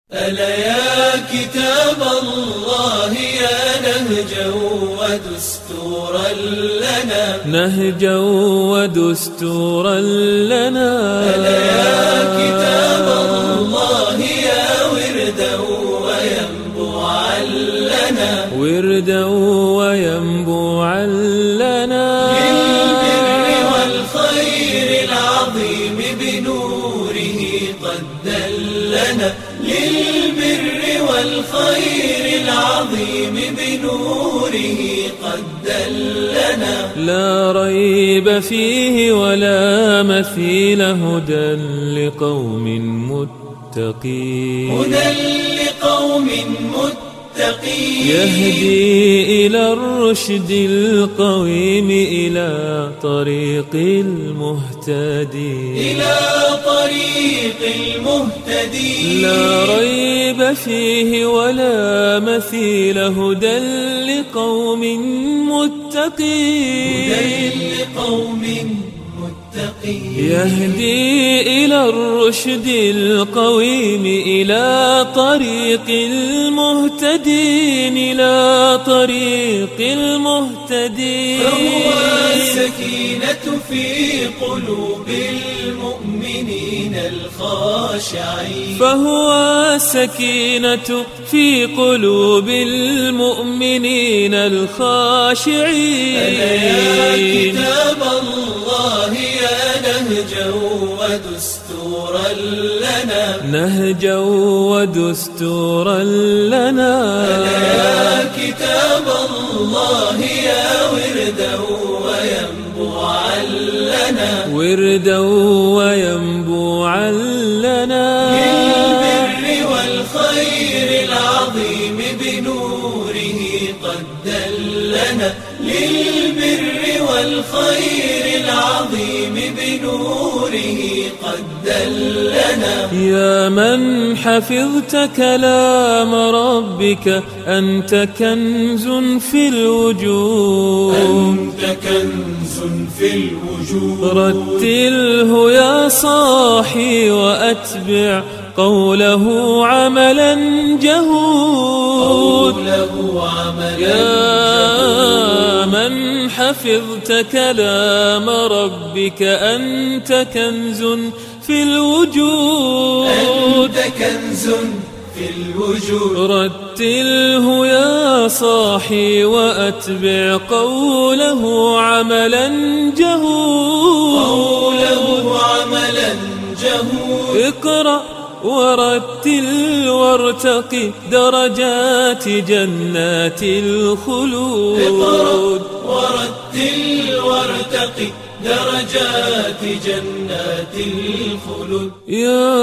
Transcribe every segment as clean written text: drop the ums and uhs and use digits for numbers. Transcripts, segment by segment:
ألا يا كتاب الله يا نهجا ودستورا لنا، نهجا ودستورا لنا. ألا يا كتاب الله يا وردا وينبوعا لنا، وردا وينبوعا لنا. للبر والخير العظيم بنوره قد دلنا، للبر والخير العظيم بنوره قد دلنا. لا ريب فيه ولا مثيل، هدى لقوم متقين، هدى لقوم متقين. يهدي إلى الرشد القويم، إلى طريق المهتدين، إلى طريق المهتدين. لا ريب فيه ولا مثيل، هدى لقوم متقين، هدى لقوم متقين. يهدي إلى الرشد القويم، إلى طريق المهتدين، إلى طريق المهتدين. فهو السكينة في قلوب المؤمنين الخاشعين، فهو السكينة في قلوب المؤمنين الخاشعين. ألا يا كتاب الله يا نهجا ودستورا لنا، نهجا ودستورا لنا. ألا يا كتاب الله يا وردا وينبوعا لنا، وردا وينبوعا لنا. للبر والخير العظيم بنوره قد دلنا، للبر والخير العظيم بنوره قد دلنا. يا من حفظت كلام ربك، أنت كنز في الوجود، أنت كنز في الوجود. رتله يا صاحي وأتبع قوله عملا جهود. يا من حفظت كلام ربك، أنت كنز في الوجود، أنت كنز في الوجود. رتله يا صاحي وأتبع قوله عملا جهود، قوله عملا جهود. اقرأ ورتل وارتقي درجات جنات الخلود. اقرأ ورتل وارتقي درجات جنات الخلود. يا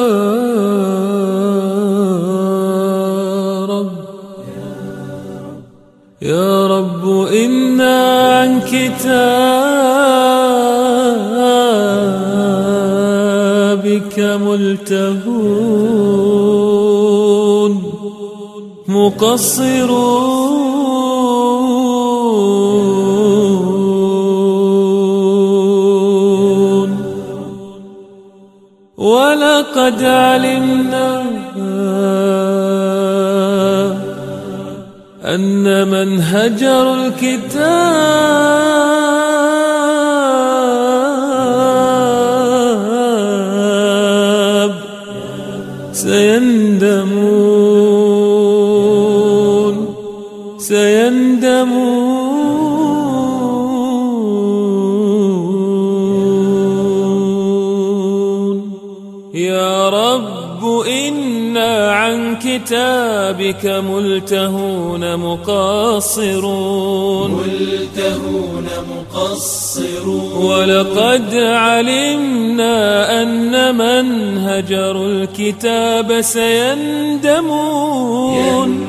رب يا رب إنا عن كتابك ملتهون مقصرون، ولقد علمنا أن من هجر الكتاب سيندمون. يا رب إنا عن كتابك ملتهون مقصرون، ولقد علمنا أن من هجروا الكتاب سيندمون.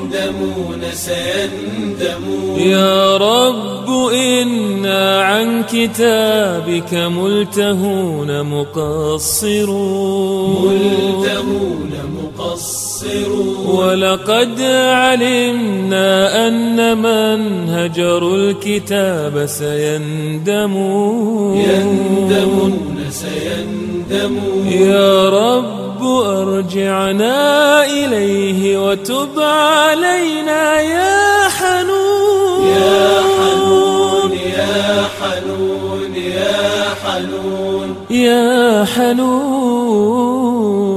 يا رب إنا عن كتابك ملتهون مقصرون، يقصرون. ولقد علمنا أن من هجروا الكتاب سيندمون. سيندمون. يا رب أرجعنا إليه وتب علينا يا حنون. يا حنون يا حنون يا حنون يا حنون.